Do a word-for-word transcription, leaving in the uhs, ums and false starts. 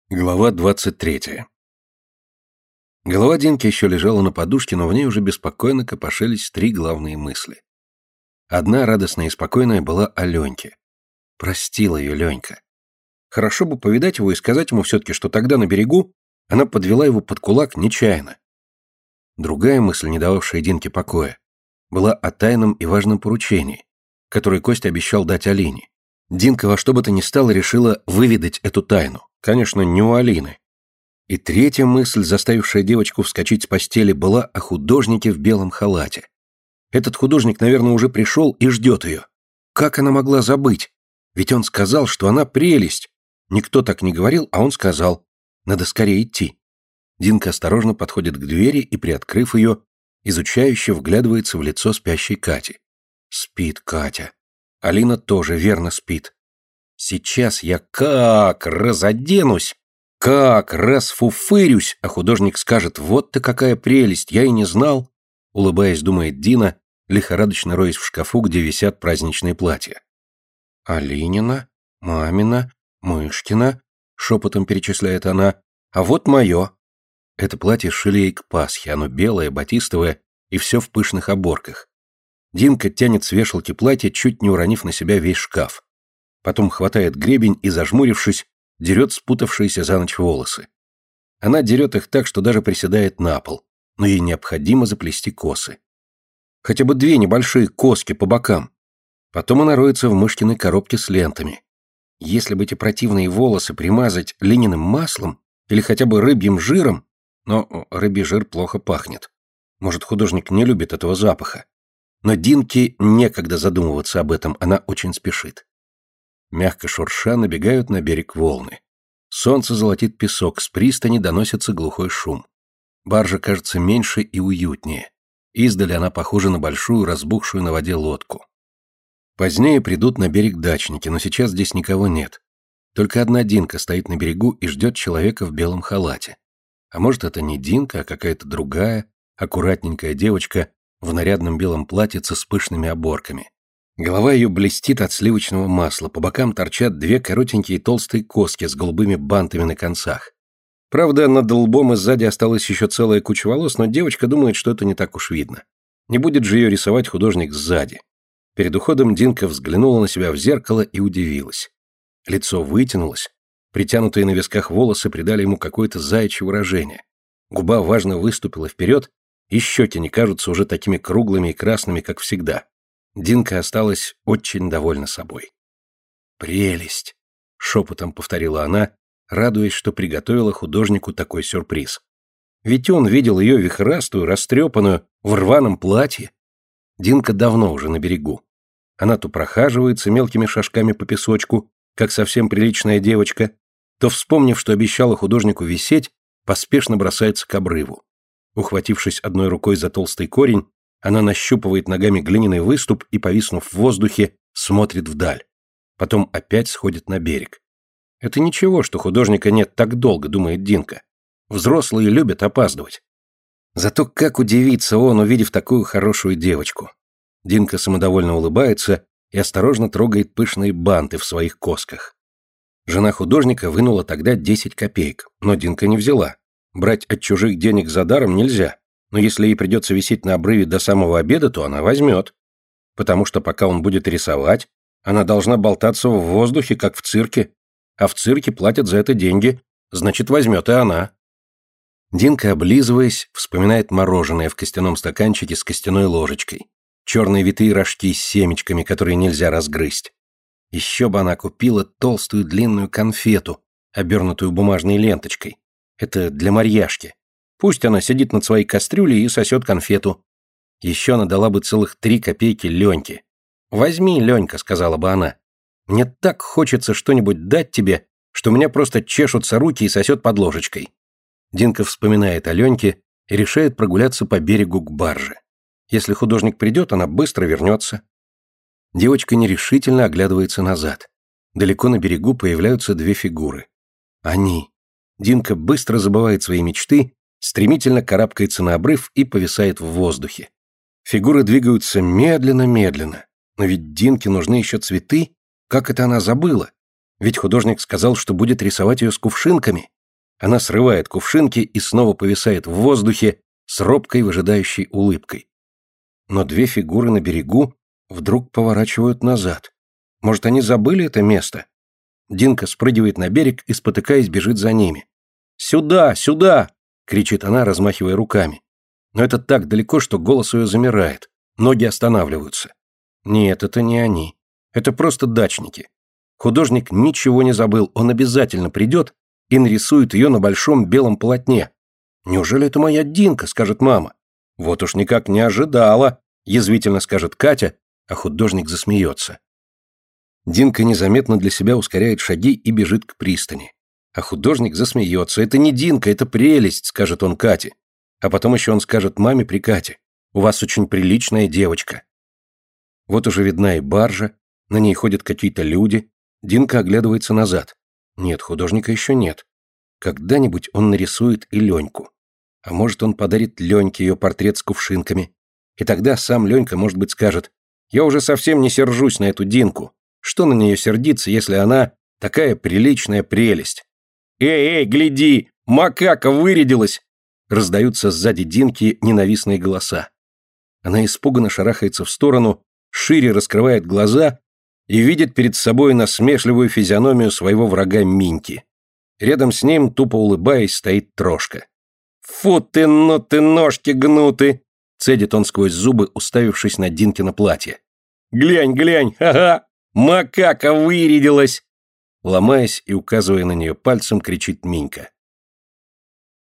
Глава двадцать третья. Голова Динки еще лежала на подушке, но в ней уже беспокойно копошились три главные мысли. Одна, радостная и спокойная, была о Леньке. Простила ее Ленька. Хорошо бы повидать его и сказать ему все-таки, что тогда на берегу она подвела его под кулак нечаянно. Другая мысль, не дававшая Динке покоя, была о тайном и важном поручении, которое Костя обещал дать Алине. Динка во что бы то ни стало решила выведать эту тайну. Конечно, не у Алины. И третья мысль, заставившая девочку вскочить с постели, была о художнике в белом халате. Этот художник, наверное, уже пришел и ждет ее. Как она могла забыть? Ведь он сказал, что она прелесть. Никто так не говорил, а он сказал. Надо скорее идти. Динка осторожно подходит к двери и, приоткрыв ее, изучающе вглядывается в лицо спящей Кати. Спит Катя. Алина тоже верно спит. Сейчас я как разоденусь, как расфуфырюсь, а художник скажет: вот ты какая прелесть, я и не знал. Улыбаясь, думает Дина, лихорадочно роясь в шкафу, где висят праздничные платья. Алинина, мамина, Мышкина, шепотом перечисляет она, а вот мое. Это платье шили ей к Пасхе, оно белое, батистовое и все в пышных оборках. Динка тянет с вешалки платье, чуть не уронив на себя весь шкаф. Потом хватает гребень и, зажмурившись, дерет спутавшиеся за ночь волосы. Она дерет их так, что даже приседает на пол, но ей необходимо заплести косы. Хотя бы две небольшие коски по бокам. Потом она роется в Мышкиной коробке с лентами. Если бы эти противные волосы примазать льняным маслом или хотя бы рыбьим жиром, но рыбий жир плохо пахнет. Может, художник не любит этого запаха. Но Динке некогда задумываться об этом, она очень спешит. Мягко шурша набегают на берег волны. Солнце золотит песок, с пристани доносится глухой шум. Баржа кажется меньше и уютнее. Издали она похожа на большую, разбухшую на воде лодку. Позднее придут на берег дачники, но сейчас здесь никого нет. Только одна Динка стоит на берегу и ждет человека в белом халате. А может, это не Динка, а какая-то другая, аккуратненькая девочка в нарядном белом платьице с пышными оборками. Голова ее блестит от сливочного масла, по бокам торчат две коротенькие толстые коски с голубыми бантами на концах. Правда, над лбом и сзади осталась еще целая куча волос, но девочка думает, что это не так уж видно. Не будет же ее рисовать художник сзади. Перед уходом Динка взглянула на себя в зеркало и удивилась. Лицо вытянулось, притянутые на висках волосы придали ему какое-то заячье выражение. Губа важно выступила вперед, и щеки не кажутся уже такими круглыми и красными, как всегда. Динка осталась очень довольна собой. «Прелесть!» — шепотом повторила она, радуясь, что приготовила художнику такой сюрприз. Ведь он видел ее вихрастую, растрепанную, в рваном платье. Динка давно уже на берегу. Она то прохаживается мелкими шажками по песочку, как совсем приличная девочка, то, вспомнив, что обещала художнику висеть, поспешно бросается к обрыву. Ухватившись одной рукой за толстый корень, она нащупывает ногами глиняный выступ и, повиснув в воздухе, смотрит вдаль. Потом опять сходит на берег. Это ничего, что художника нет так долго, думает Динка. Взрослые любят опаздывать. Зато как удивится он, увидев такую хорошую девочку. Динка самодовольно улыбается и осторожно трогает пышные банты в своих косках. Жена художника вынула тогда десять копеек, но Динка не взяла. Брать от чужих денег за даром нельзя. Но если ей придется висеть на обрыве до самого обеда, то она возьмет. Потому что пока он будет рисовать, она должна болтаться в воздухе, как в цирке. А в цирке платят за это деньги, значит, возьмет и она. Динка, облизываясь, вспоминает мороженое в костяном стаканчике с костяной ложечкой. Черные витые рожки с семечками, которые нельзя разгрызть. Еще бы она купила толстую длинную конфету, обернутую бумажной ленточкой. Это для Марьяшки. Пусть она сидит над своей кастрюлей и сосет конфету. Еще она дала бы целых три копейки Леньке. «Возьми, Ленька», — сказала бы она. «Мне так хочется что-нибудь дать тебе, что у меня просто чешутся руки и сосет под ложечкой». Динка вспоминает о Леньке и решает прогуляться по берегу к барже. Если художник придет, она быстро вернется. Девочка нерешительно оглядывается назад. Далеко на берегу появляются две фигуры. Они. Динка быстро забывает свои мечты, стремительно карабкается на обрыв и повисает в воздухе. Фигуры двигаются медленно-медленно. Но ведь Динке нужны еще цветы. Как это она забыла? Ведь художник сказал, что будет рисовать ее с кувшинками. Она срывает кувшинки и снова повисает в воздухе с робкой выжидающей улыбкой. Но две фигуры на берегу вдруг поворачивают назад. Может, они забыли это место? Динка спрыгивает на берег и, спотыкаясь, бежит за ними. «Сюда! Сюда!» — кричит она, размахивая руками. Но это так далеко, что голос ее замирает. Ноги останавливаются. Нет, это не они. Это просто дачники. Художник ничего не забыл, он обязательно придет и нарисует ее на большом белом полотне. «Неужели это моя Динка?» — скажет мама. «Вот уж никак не ожидала», — язвительно скажет Катя, а художник засмеется. Динка незаметно для себя ускоряет шаги и бежит к пристани. А художник засмеется. «Это не Динка, это прелесть», — скажет он Кате. А потом еще он скажет маме при Кате: «У вас очень приличная девочка». Вот уже видна и баржа, на ней ходят какие-то люди. Динка оглядывается назад. Нет, художника еще нет. Когда-нибудь он нарисует и Леньку. А может, он подарит Леньке ее портрет с кувшинками. И тогда сам Ленька, может быть, скажет: «Я уже совсем не сержусь на эту Динку. Что на нее сердиться, если она такая приличная прелесть?» «Эй, эй, гляди! Макака вырядилась!» Раздаются сзади Динки ненавистные голоса. Она испуганно шарахается в сторону, шире раскрывает глаза и видит перед собой насмешливую физиономию своего врага Миньки. Рядом с ним, тупо улыбаясь, стоит Трошка. «Фу ты, ну ты, ножки гнуты!» — цедит он сквозь зубы, уставившись на Динкино платье. «Глянь, глянь, ага! Макака вырядилась!» Ломаясь и указывая на нее пальцем, кричит Минька.